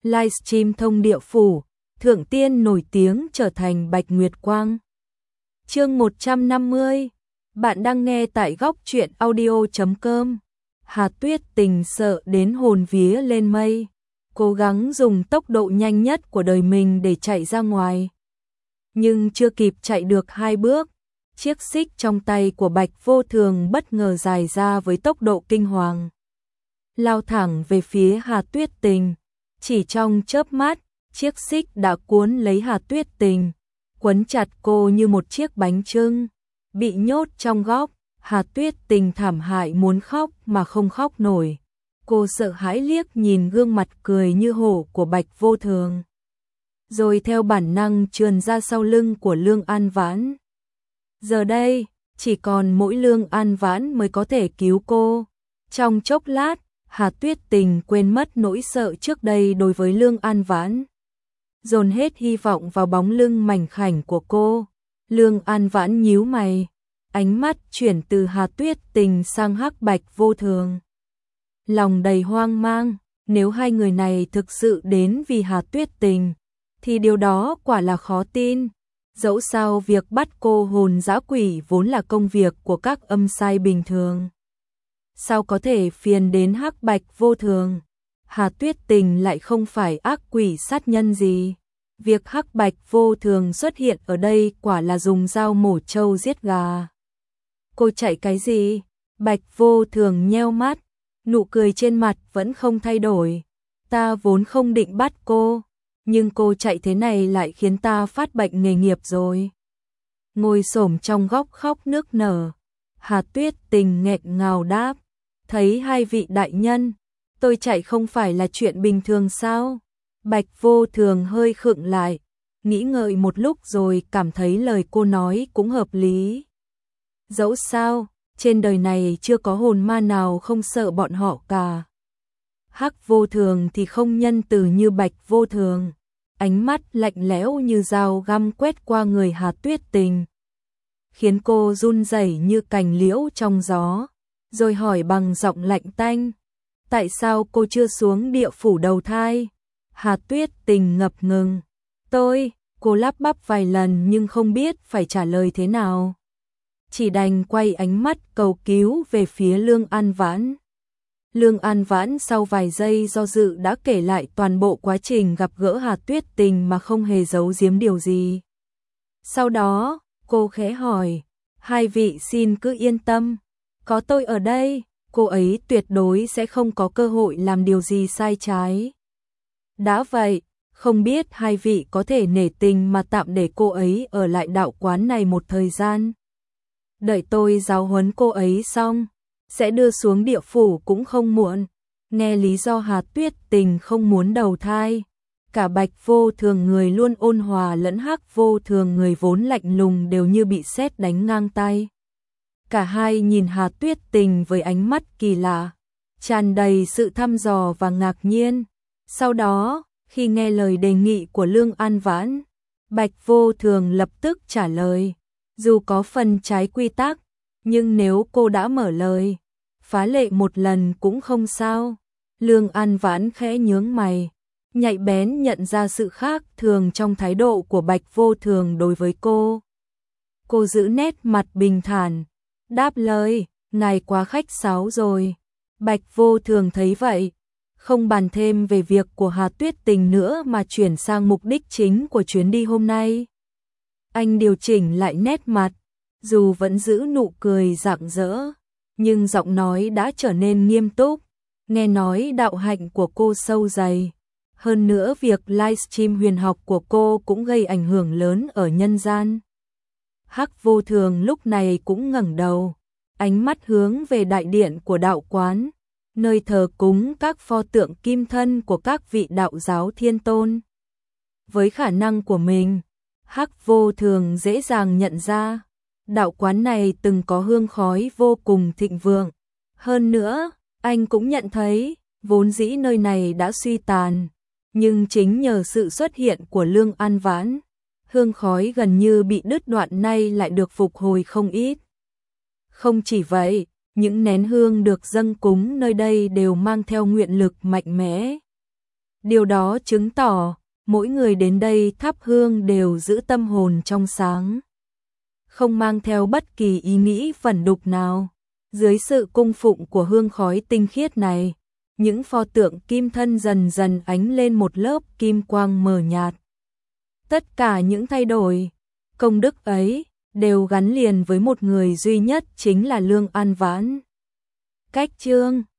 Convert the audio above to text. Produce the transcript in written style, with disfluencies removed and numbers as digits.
livestream thông địa phủ, thượng tiên nổi tiếng trở thành Bạch Nguyệt Quang. Chương 150. Bạn đang nghe tại góc truyện audio.com. Hà Tuyết Tình sợ đến hồn vía lên mây, cố gắng dùng tốc độ nhanh nhất của đời mình để chạy ra ngoài. Nhưng chưa kịp chạy được 2 bước, chiếc xích trong tay của Bạch Vô Thường bất ngờ dài ra với tốc độ kinh hoàng, lao thẳng về phía Hà Tuyết Tình. Chỉ trong chớp mắt, chiếc xích đã cuốn lấy Hà Tuyết Tình, quấn chặt cô như một chiếc bánh chưng. Bị nhốt trong góc, Hà Tuyết Tình thảm hại muốn khóc mà không khóc nổi. Cô sợ hãi liếc nhìn gương mặt cười như hổ của Bạch Vô Thường, rồi theo bản năng trườn ra sau lưng của Lương An Vãn. Giờ đây, chỉ còn mỗi Lương An Vãn mới có thể cứu cô. Trong chốc lát, Hà Tuyết Tình quên mất nỗi sợ trước đây đối với Lương An Vãn, dồn hết hy vọng vào bóng lưng mảnh khảnh của cô. Lương An Vãn nhíu mày, ánh mắt chuyển từ Hà Tuyết Tình sang Hắc Bạch Vô Thường, lòng đầy hoang mang. Nếu hai người này thực sự đến vì Hà Tuyết Tình, thì điều đó quả là khó tin. Dẫu sao việc bắt cô hồn dã quỷ vốn là công việc của các âm sai bình thường, sao có thể phiền đến Hắc Bạch Vô Thường? Hà Tuyết Tình lại không phải ác quỷ sát nhân gì. Việc Hắc Bạch Vô Thường xuất hiện ở đây quả là dùng dao mổ trâu giết gà. Cô chạy cái gì? Bạch Vô Thường nheo mắt, nụ cười trên mặt vẫn không thay đổi. Ta vốn không định bắt cô, nhưng cô chạy thế này lại khiến ta phát bệnh nghề nghiệp rồi. Ngồi xổm trong góc khóc nức nở, Hà Tuyết Tình nghẹn ngào đáp, thấy hai vị đại nhân, tôi chạy không phải là chuyện bình thường sao? Bạch Vô Thường hơi khựng lại, nghĩ ngợi một lúc rồi cảm thấy lời cô nói cũng hợp lý. Dẫu sao, trên đời này chưa có hồn ma nào không sợ bọn họ cả. Hắc Vô Thường thì không nhân từ như Bạch Vô Thường, ánh mắt lạnh lẽo như dao găm quét qua người Hà Tuyết Tình, khiến cô run rẩy như cành liễu trong gió, rồi hỏi bằng giọng lạnh tanh, tại sao cô chưa xuống địa phủ đầu thai? Hà Tuyết Tình ngập ngừng, cô lắp bắp vài lần nhưng không biết phải trả lời thế nào, chỉ đành quay ánh mắt cầu cứu về phía Lương An Vãn. Lương An Vãn sau vài giây do dự đã kể lại toàn bộ quá trình gặp gỡ Hà Tuyết Tình mà không hề giấu giếm điều gì. Sau đó, cô khẽ hỏi, hai vị xin cứ yên tâm, có tôi ở đây, cô ấy tuyệt đối sẽ không có cơ hội làm điều gì sai trái. Đã vậy, không biết hai vị có thể nể tình mà tạm để cô ấy ở lại đạo quán này một thời gian. Đợi tôi giáo huấn cô ấy xong, sẽ đưa xuống địa phủ cũng không muộn. Nghe lý do Hà Tuyết Tình không muốn đầu thai, cả Bạch Vô Thường người luôn ôn hòa lẫn Hắc Vô Thường người vốn lạnh lùng đều như bị sét đánh ngang tay. Cả hai nhìn Hà Tuyết Tình với ánh mắt kỳ lạ, tràn đầy sự thăm dò và ngạc nhiên. Sau đó, khi nghe lời đề nghị của Lương An Vãn, Bạch Vô Thường lập tức trả lời, dù có phần trái quy tắc, nhưng nếu cô đã mở lời, phá lệ một lần cũng không sao. Lương An Vãn khẽ nhướng mày, nhạy bén nhận ra sự khác thường trong thái độ của Bạch Vô Thường đối với cô. Cô giữ nét mặt bình thản, đáp lời, ngài quá khách sáo rồi. Bạch Vô Thường thấy vậy, không bàn thêm về việc của Hà Tuyết Tình nữa mà chuyển sang mục đích chính của chuyến đi hôm nay. Anh điều chỉnh lại nét mặt, dù vẫn giữ nụ cười rạng rỡ, nhưng giọng nói đã trở nên nghiêm túc. Nghe nói đạo hạnh của cô sâu dày, hơn nữa việc livestream huyền học của cô cũng gây ảnh hưởng lớn ở nhân gian. Hắc Vô Thường lúc này cũng ngẩng đầu, ánh mắt hướng về đại điện của đạo quán, nơi thờ cúng các pho tượng kim thân của các vị đạo giáo thiên tôn. Với khả năng của mình, Hắc Vô Thường dễ dàng nhận ra, đạo quán này từng có hương khói vô cùng thịnh vượng. Hơn nữa, anh cũng nhận thấy, vốn dĩ nơi này đã suy tàn, nhưng chính nhờ sự xuất hiện của Lương An Vãn, hương khói gần như bị đứt đoạn nay lại được phục hồi không ít. Không chỉ vậy, những nén hương được dâng cúng nơi đây đều mang theo nguyện lực mạnh mẽ. Điều đó chứng tỏ mỗi người đến đây thắp hương đều giữ tâm hồn trong sáng, không mang theo bất kỳ ý nghĩ vẩn đục nào. Dưới sự cung phụng của hương khói tinh khiết này, những pho tượng kim thân dần dần ánh lên một lớp kim quang mờ nhạt. Tất cả những thay đổi, công đức ấy đều gắn liền với một người duy nhất, chính là Lương An Vãn. Cách chương